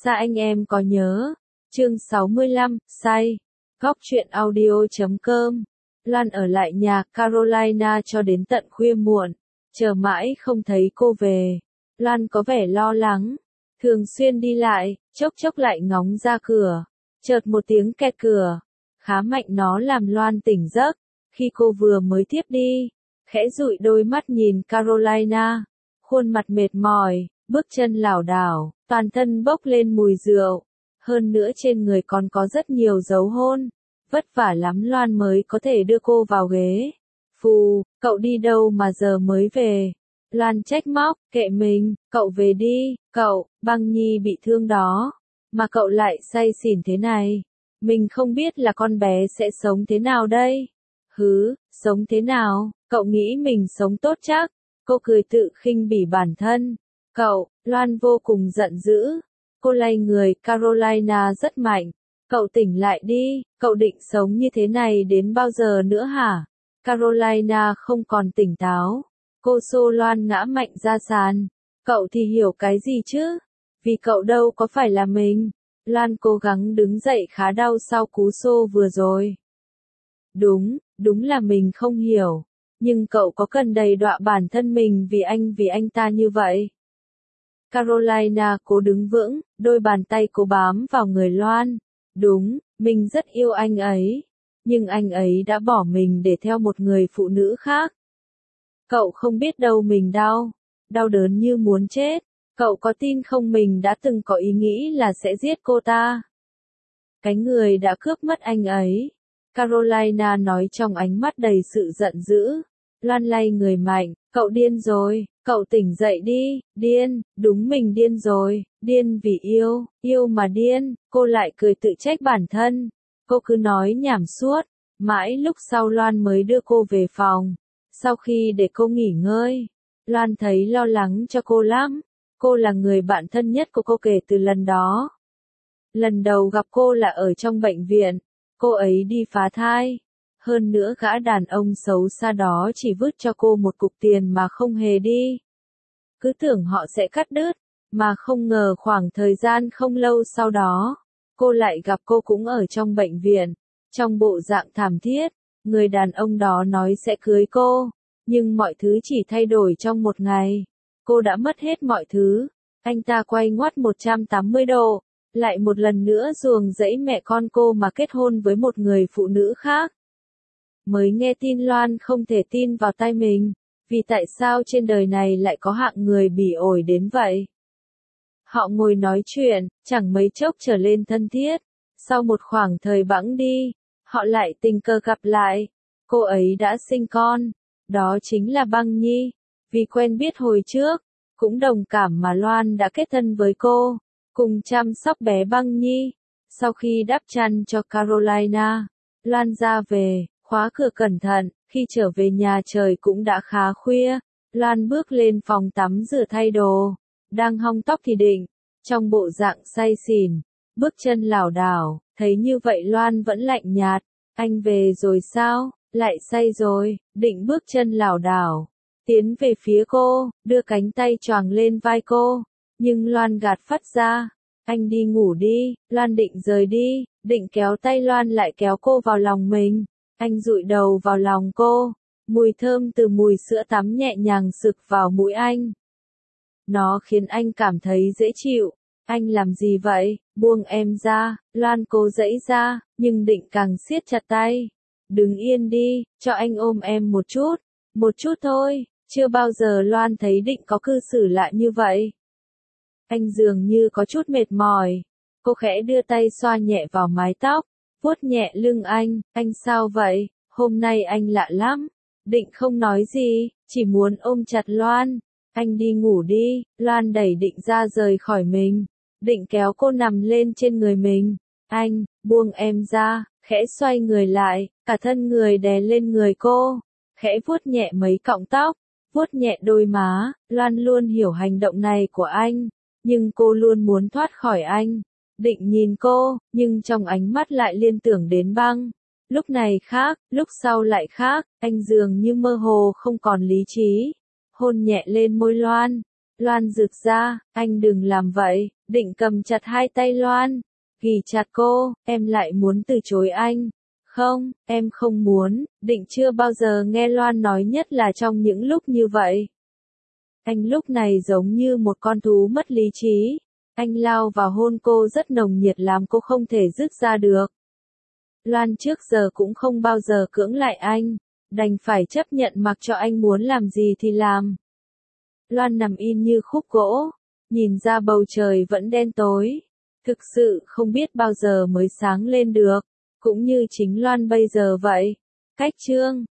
Sa anh em có nhớ. Chương 65, say. Góc truyện audio.com. Loan ở lại nhà Carolina cho đến tận khuya muộn, chờ mãi không thấy cô về. Loan có vẻ lo lắng, thường xuyên đi lại, chốc chốc lại ngóng ra cửa. Chợt một tiếng kẹt cửa, khá mạnh nó làm Loan tỉnh giấc. Khi cô vừa mới thiếp đi, khẽ dụi đôi mắt nhìn Carolina, khuôn mặt mệt mỏi, bước chân lảo đảo, toàn thân bốc lên mùi rượu. Hơn nữa trên người còn có rất nhiều dấu hôn. Vất vả lắm Loan mới có thể đưa cô vào ghế. Phù, cậu đi đâu mà giờ mới về? Loan trách móc, kệ mình, cậu về đi, cậu, Băng Nhi bị thương đó. Mà cậu lại say xỉn thế này. Mình không biết là con bé sẽ sống thế nào đây. Hứ, sống thế nào, cậu nghĩ mình sống tốt chắc. Cô cười tự khinh bỉ bản thân. Cậu, Loan vô cùng giận dữ. Cô lay người Carolina rất mạnh. Cậu tỉnh lại đi, cậu định sống như thế này đến bao giờ nữa hả? Carolina không còn tỉnh táo. Cô xô Loan ngã mạnh ra sàn. Cậu thì hiểu cái gì chứ? Vì cậu đâu có phải là mình. Loan cố gắng đứng dậy khá đau sau cú xô vừa rồi. Đúng là mình không hiểu. Nhưng cậu có cần đầy đọa bản thân mình vì anh ta như vậy? Carolina cố đứng vững, đôi bàn tay cố bám vào người Loan. Đúng, mình rất yêu anh ấy. Nhưng anh ấy đã bỏ mình để theo một người phụ nữ khác. Cậu không biết đâu mình đau đớn như muốn chết. Cậu có tin không mình đã từng có ý nghĩ là sẽ giết cô ta? Cái người đã cướp mất anh ấy. Carolina nói trong ánh mắt đầy sự giận dữ. Loan lay người mạnh, cậu điên rồi, cậu tỉnh dậy đi, điên, đúng mình điên rồi, điên vì yêu mà điên, cô lại cười tự trách bản thân. Cô cứ nói nhảm suốt, mãi lúc sau Loan mới đưa cô về phòng. Sau khi để cô nghỉ ngơi, Loan thấy lo lắng cho cô lắm. Cô là người bạn thân nhất của cô kể từ lần đó. Lần đầu gặp cô là ở trong bệnh viện, cô ấy đi phá thai. Hơn nữa gã đàn ông xấu xa đó chỉ vứt cho cô một cục tiền mà không hề đi. Cứ tưởng họ sẽ cắt đứt, mà không ngờ khoảng thời gian không lâu sau đó, cô lại gặp cô cũng ở trong bệnh viện, trong bộ dạng thảm thiết. Người đàn ông đó nói sẽ cưới cô, nhưng mọi thứ chỉ thay đổi trong một ngày. Cô đã mất hết mọi thứ. Anh ta quay ngoắt 180 độ, lại một lần nữa ruồng rẫy mẹ con cô mà kết hôn với một người phụ nữ khác. Mới nghe tin Loan không thể tin vào tai mình, vì tại sao trên đời này lại có hạng người bỉ ổi đến vậy? Họ ngồi nói chuyện, chẳng mấy chốc trở lên thân thiết. Sau một khoảng thời bẵng đi, họ lại tình cờ gặp lại. Cô ấy đã sinh con, đó chính là Băng Nhi. Vì quen biết hồi trước, cũng đồng cảm mà Loan đã kết thân với cô, cùng chăm sóc bé Băng Nhi. Sau khi đắp chăn cho Carolina, Loan ra về, khóa cửa cẩn thận. Khi trở về nhà trời cũng đã khá khuya. Loan bước lên phòng tắm rửa thay đồ, đang hong tóc thì Định, trong bộ dạng say xỉn, bước chân lảo đảo. Thấy như vậy Loan vẫn lạnh nhạt. Anh về rồi sao? Lại say rồi. Định bước chân lảo đảo, tiến về phía cô, đưa cánh tay choàng lên vai cô. Nhưng Loan gạt phắt ra. Anh đi ngủ đi. Loan định rời đi. Định kéo tay Loan lại kéo cô vào lòng mình. Anh dụi đầu vào lòng cô. Mùi thơm từ mùi sữa tắm nhẹ nhàng sực vào mũi anh. Nó khiến anh cảm thấy dễ chịu. Anh làm gì vậy? Buông em ra. Loan cố giãy ra, nhưng Định càng siết chặt tay. Đứng yên đi, cho anh ôm em một chút. Một chút thôi. Chưa bao giờ Loan thấy Định có cư xử lạ như vậy. Anh dường như có chút mệt mỏi. Cô khẽ đưa tay xoa nhẹ vào mái tóc, vuốt nhẹ lưng anh sao vậy? Hôm nay anh lạ lắm. Định không nói gì, chỉ muốn ôm chặt Loan. Anh đi ngủ đi. Loan đẩy Định ra rời khỏi mình. Định kéo cô nằm lên trên người mình. Anh, buông em ra, khẽ xoay người lại, cả thân người đè lên người cô. Khẽ vuốt nhẹ mấy cọng tóc, vuốt nhẹ đôi má. Loan luôn hiểu hành động này của anh, nhưng cô luôn muốn thoát khỏi anh. Định nhìn cô, nhưng trong ánh mắt lại liên tưởng đến Băng. Lúc này khác, lúc sau lại khác. Anh dường như mơ hồ không còn lý trí. Hôn nhẹ lên môi Loan. Loan rực ra, anh đừng làm vậy, định cầm chặt hai tay Loan, ghì chặt cô, em lại muốn từ chối anh. Không, em không muốn, định chưa bao giờ nghe Loan nói, nhất là trong những lúc như vậy. Anh lúc này giống như một con thú mất lý trí. Anh lao vào hôn cô rất nồng nhiệt làm cô không thể dứt ra được. Loan trước giờ cũng không bao giờ cưỡng lại anh, đành phải chấp nhận mặc cho anh muốn làm gì thì làm. Loan nằm im như khúc gỗ, nhìn ra bầu trời vẫn đen tối, thực sự không biết bao giờ mới sáng lên được, cũng như chính Loan bây giờ vậy. Cách chương